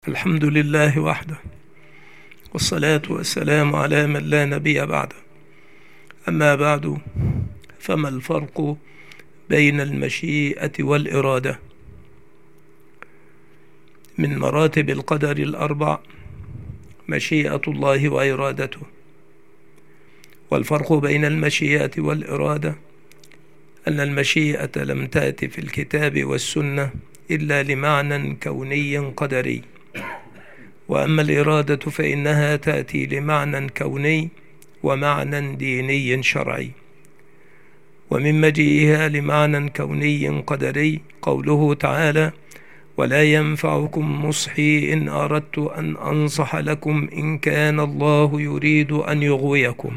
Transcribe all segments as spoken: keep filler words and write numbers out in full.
الحمد لله وحده، والصلاة والسلام على من لا نبي بعده. أما بعد، فما الفرق بين المشيئة والإرادة؟ من مراتب القدر الأربع مشيئة الله وإرادته. والفرق بين المشيئة والإرادة أن المشيئة لم تأت في الكتاب والسنة إلا لمعنى كوني قدري، وأما الإرادة فإنها تأتي لمعنى كوني ومعنى ديني شرعي. ومن مجيئها لمعنى كوني قدري قوله تعالى: ولا ينفعكم نصحي إن أردت أن أنصح لكم إن كان الله يريد أن يغويكم.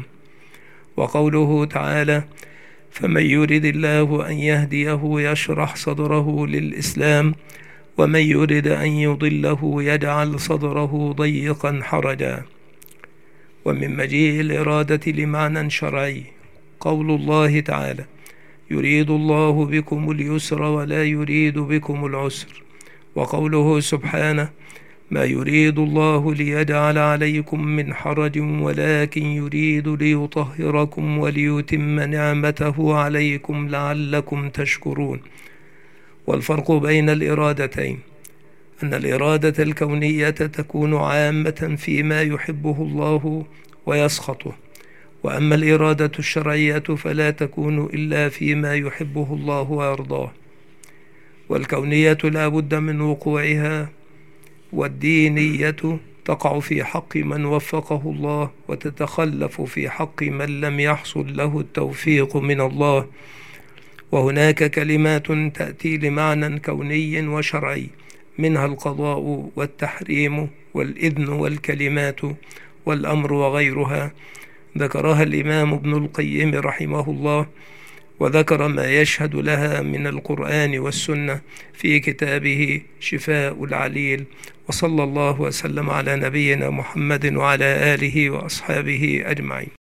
وقوله تعالى: فمن يرد الله أن يهديه يشرح صدره للإسلام ومن يرد أن يضله يجعل صدره ضيقا حرجا. ومن مجيء الإرادة لمعنى شرعي قول الله تعالى: يريد الله بكم اليسر ولا يريد بكم العسر. وقوله سبحانه: ما يريد الله ليجعل عليكم من حرج ولكن يريد ليطهركم وليتم نعمته عليكم لعلكم تشكرون. والفرق بين الإرادتين أن الإرادة الكونية تكون عامة فيما يحبه الله ويسخطه، وأما الإرادة الشرعية فلا تكون إلا فيما يحبه الله ويرضاه. والكونية لا بد من وقوعها، والدينية تقع في حق من وفقه الله وتتخلف في حق من لم يحصل له التوفيق من الله. وهناك كلمات تأتي لمعنى كوني وشرعي، منها القضاء والتحريم والإذن والكلمات والأمر وغيرها، ذكرها الإمام ابن القيم رحمه الله، وذكر ما يشهد لها من القرآن والسنة في كتابه شفاء العليل. وصلى الله وسلم على نبينا محمد وعلى آله وأصحابه أجمعين.